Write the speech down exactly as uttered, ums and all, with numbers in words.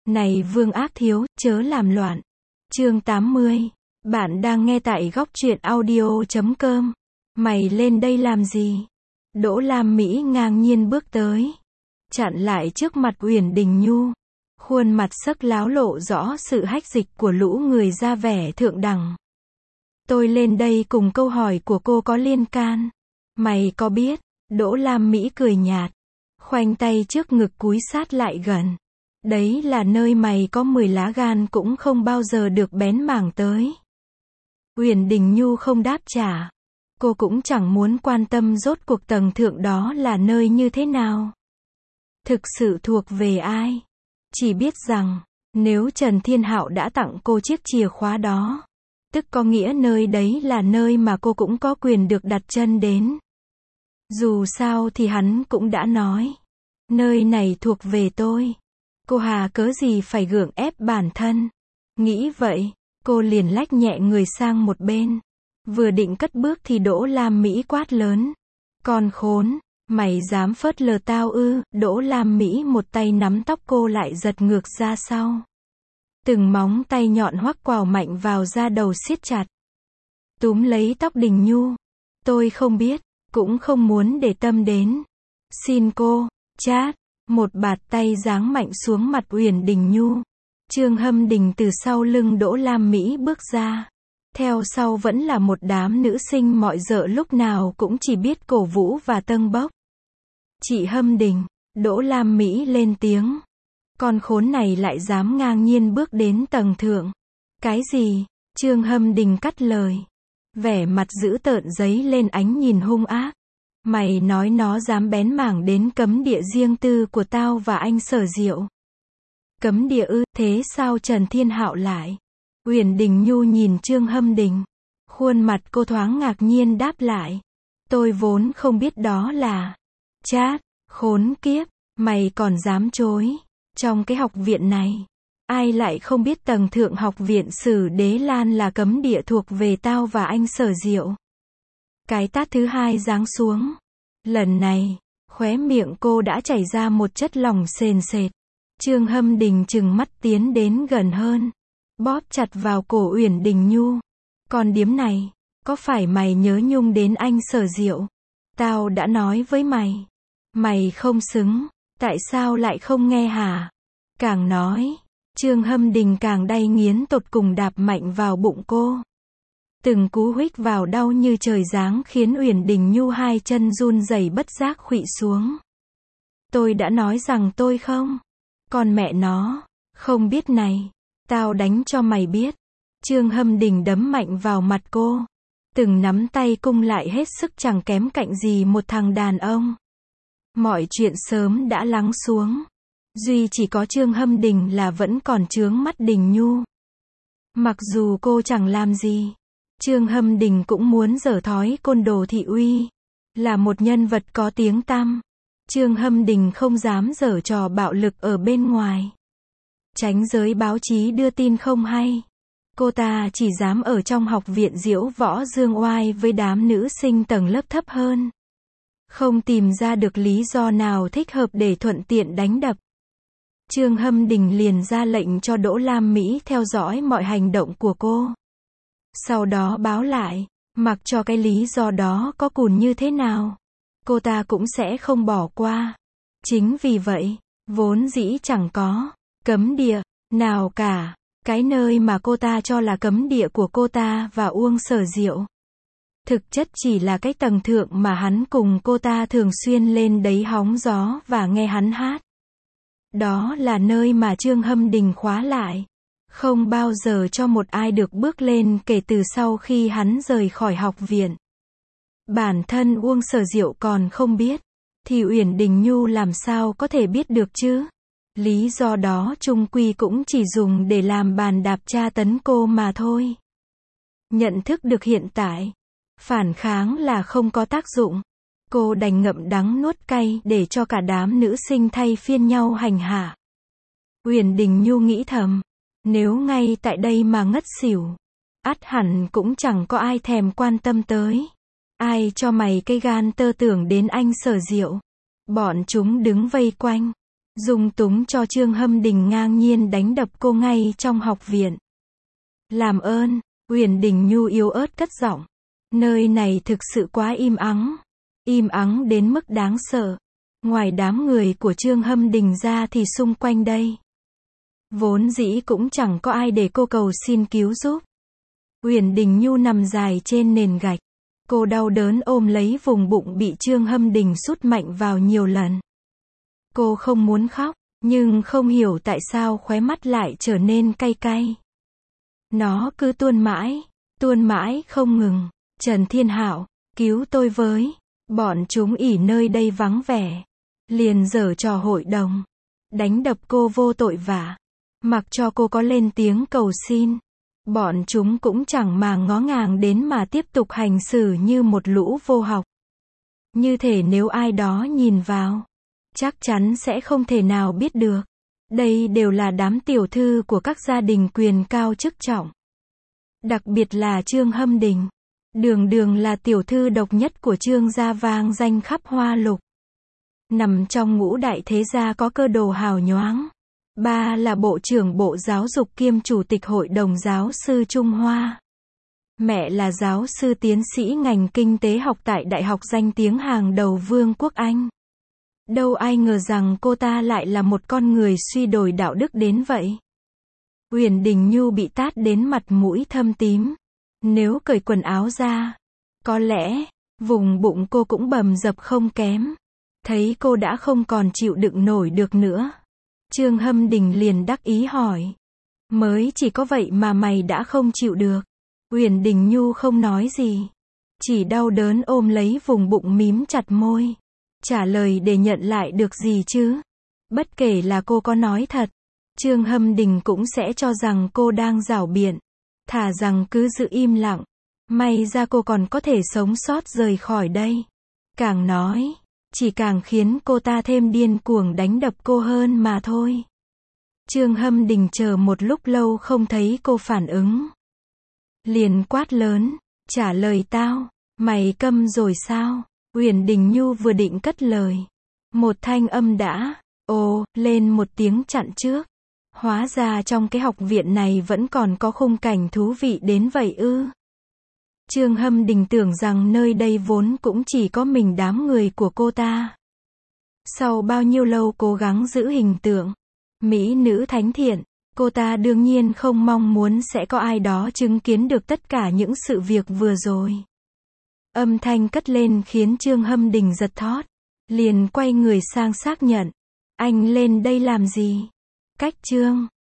Này Vương Ác Thiếu, chớ làm loạn. Chương tám mươi. Bạn đang nghe tại góc truyện audio chấm com. Mày lên đây làm gì? Đỗ Lam Mỹ ngang nhiên bước tới, chặn lại trước mặt Uyển Đình Nhu. Khuôn mặt sắc láo lộ rõ sự hách dịch của lũ người ra vẻ thượng đẳng. Tôi lên đây cùng câu hỏi của cô có liên can. Mày có biết? Đỗ Lam Mỹ cười nhạt, khoanh tay trước ngực cúi sát lại gần. Đấy là nơi mày có mười lá gan cũng không bao giờ được bén mảng tới. Uyển Đình Nhu không đáp trả. Cô cũng chẳng muốn quan tâm rốt cuộc tầng thượng đó là nơi như thế nào, thực sự thuộc về ai. Chỉ biết rằng, nếu Trần Thiên Hạo đã tặng cô chiếc chìa khóa đó, tức có nghĩa nơi đấy là nơi mà cô cũng có quyền được đặt chân đến. Dù sao thì hắn cũng đã nói, nơi này thuộc về tôi. Cô hà cớ gì phải gượng ép bản thân. Nghĩ vậy, cô liền lách nhẹ người sang một bên. Vừa định cất bước thì Đỗ Lam Mỹ quát lớn. Con khốn, mày dám phớt lờ tao ư? Đỗ Lam Mỹ một tay nắm tóc cô lại giật ngược ra sau. Từng móng tay nhọn hoắc quào mạnh vào da đầu siết chặt. Túm lấy tóc Đình Nhu. Tôi không biết, cũng không muốn để tâm đến. Xin cô, chát. Một bạt tay giáng mạnh xuống mặt Uyển Đình Nhu. Trương Hâm Đình từ sau lưng Đỗ Lam Mỹ bước ra. Theo sau vẫn là một đám nữ sinh mọi dợ lúc nào cũng chỉ biết cổ vũ và tâng bốc. Chị Hâm Đình, Đỗ Lam Mỹ lên tiếng. Con khốn này lại dám ngang nhiên bước đến tầng thượng. Cái gì? Trương Hâm Đình cắt lời. Vẻ mặt dữ tợn giấy lên ánh nhìn hung ác. Mày nói nó dám bén mảng đến cấm địa riêng tư của tao và anh Sở Diệu. Cấm địa ư? Thế sao Trần Thiên Hạo lại? Uyển Đình Nhu nhìn Trương Hâm Đình. Khuôn mặt cô thoáng ngạc nhiên đáp lại. Tôi vốn không biết đó là. Chát, khốn kiếp, mày còn dám chối. Trong cái học viện này, ai lại không biết tầng thượng học viện Sử Đế Lan là cấm địa thuộc về tao và anh Sở Diệu. Cái tát thứ hai giáng xuống. Lần này, khóe miệng cô đã chảy ra một chất lỏng sền sệt. Trương Hâm Đình trừng mắt tiến đến gần hơn, bóp chặt vào cổ Uyển Đình Nhu. Con điếm này, có phải mày nhớ nhung đến anh Sở Diệu? Tao đã nói với mày, mày không xứng, tại sao lại không nghe hả? Càng nói, Trương Hâm Đình càng đay nghiến tột cùng đạp mạnh vào bụng cô. Từng cú huých vào đau như trời giáng khiến Uyển Đình Nhu hai chân run rẩy bất giác khuỵu xuống. Tôi đã nói rằng tôi không. Con mẹ nó, không biết này. Tao đánh cho mày biết. Trương Hâm Đình đấm mạnh vào mặt cô. Từng nắm tay cung lại hết sức chẳng kém cạnh gì một thằng đàn ông. Mọi chuyện sớm đã lắng xuống. Duy chỉ có Trương Hâm Đình là vẫn còn chướng mắt Đình Nhu. Mặc dù cô chẳng làm gì, Trương Hâm Đình cũng muốn giở thói côn đồ thị uy. Là một nhân vật có tiếng tăm, Trương Hâm Đình không dám giở trò bạo lực ở bên ngoài. Tránh giới báo chí đưa tin không hay. Cô ta chỉ dám ở trong học viện diễu võ dương oai với đám nữ sinh tầng lớp thấp hơn. Không tìm ra được lý do nào thích hợp để thuận tiện đánh đập. Trương Hâm Đình liền ra lệnh cho Đỗ Lam Mỹ theo dõi mọi hành động của cô. Sau đó báo lại, mặc cho cái lý do đó có cùn như thế nào, cô ta cũng sẽ không bỏ qua. Chính vì vậy, vốn dĩ chẳng có cấm địa nào cả. Cái nơi mà cô ta cho là cấm địa của cô ta và Uông Sở Diệu, thực chất chỉ là cái tầng thượng mà hắn cùng cô ta thường xuyên lên đấy hóng gió và nghe hắn hát. Đó là nơi mà Trương Hâm Đình khóa lại, không bao giờ cho một ai được bước lên kể từ sau khi hắn rời khỏi học viện. Bản thân Uông Sở Diệu còn không biết, thì Uyển Đình Nhu làm sao có thể biết được chứ? Lý do đó chung quy cũng chỉ dùng để làm bàn đạp tra tấn cô mà thôi. Nhận thức được hiện tại, phản kháng là không có tác dụng. Cô đành ngậm đắng nuốt cay để cho cả đám nữ sinh thay phiên nhau hành hạ. Uyển Đình Nhu nghĩ thầm, nếu ngay tại đây mà ngất xỉu, ắt hẳn cũng chẳng có ai thèm quan tâm tới. Ai cho mày cái gan tơ tưởng đến anh Sở Diệu? Bọn chúng đứng vây quanh, dung túng cho Trương Hâm Đình ngang nhiên đánh đập cô ngay trong học viện. Làm ơn, Uyển Đình Nhu yếu ớt cất giọng. Nơi này thực sự quá im ắng. Im ắng đến mức đáng sợ. Ngoài đám người của Trương Hâm Đình ra thì xung quanh đây vốn dĩ cũng chẳng có ai để cô cầu xin cứu giúp. Uyển Đình Nhu nằm dài trên nền gạch. Cô đau đớn ôm lấy vùng bụng bị Trương Hâm Đình sút mạnh vào nhiều lần. Cô không muốn khóc, nhưng không hiểu tại sao khóe mắt lại trở nên cay cay. Nó cứ tuôn mãi, tuôn mãi không ngừng. Trần Thiên Hạo, cứu tôi với. Bọn chúng ỉ nơi đây vắng vẻ. Liền giở trò hội đồng. Đánh đập cô vô tội vạ. Mặc cho cô có lên tiếng cầu xin. Bọn chúng cũng chẳng mà ngó ngàng đến mà tiếp tục hành xử như một lũ vô học. Như thể nếu ai đó nhìn vào, chắc chắn sẽ không thể nào biết được. Đây đều là đám tiểu thư của các gia đình quyền cao chức trọng. Đặc biệt là Trương Hâm Đình. Đường đường là tiểu thư độc nhất của Trương gia vang danh khắp hoa lục. Nằm trong ngũ đại thế gia có cơ đồ hào nhoáng. Ba là bộ trưởng bộ giáo dục kiêm chủ tịch hội đồng giáo sư Trung Hoa. Mẹ là giáo sư tiến sĩ ngành kinh tế học tại đại học danh tiếng hàng đầu Vương quốc Anh. Đâu ai ngờ rằng cô ta lại là một con người suy đồi đạo đức đến vậy. Uyển Đình Nhu bị tát đến mặt mũi thâm tím. Nếu cởi quần áo ra, có lẽ vùng bụng cô cũng bầm dập không kém. Thấy cô đã không còn chịu đựng nổi được nữa, Trương Hâm Đình liền đắc ý hỏi. Mới chỉ có vậy mà mày đã không chịu được. Uyển Đình Nhu không nói gì. Chỉ đau đớn ôm lấy vùng bụng mím chặt môi. Trả lời để nhận lại được gì chứ? Bất kể là cô có nói thật, Trương Hâm Đình cũng sẽ cho rằng cô đang giảo biện. Thà rằng cứ giữ im lặng. May ra cô còn có thể sống sót rời khỏi đây. Càng nói, chỉ càng khiến cô ta thêm điên cuồng đánh đập cô hơn mà thôi. Trương Hâm Đình chờ một lúc lâu không thấy cô phản ứng. Liền quát lớn, trả lời tao, mày câm rồi sao? Uyển Đình Nhu vừa định cất lời. Một thanh âm đã, ồ, lên một tiếng chặn trước. Hóa ra trong cái học viện này vẫn còn có khung cảnh thú vị đến vậy ư. Trương Hâm Đình tưởng rằng nơi đây vốn cũng chỉ có mình đám người của cô ta. Sau bao nhiêu lâu cố gắng giữ hình tượng mỹ nữ thánh thiện, cô ta đương nhiên không mong muốn sẽ có ai đó chứng kiến được tất cả những sự việc vừa rồi. Âm thanh cất lên khiến Trương Hâm Đình giật thót. Liền quay người sang xác nhận. Anh lên đây làm gì? Cách Trương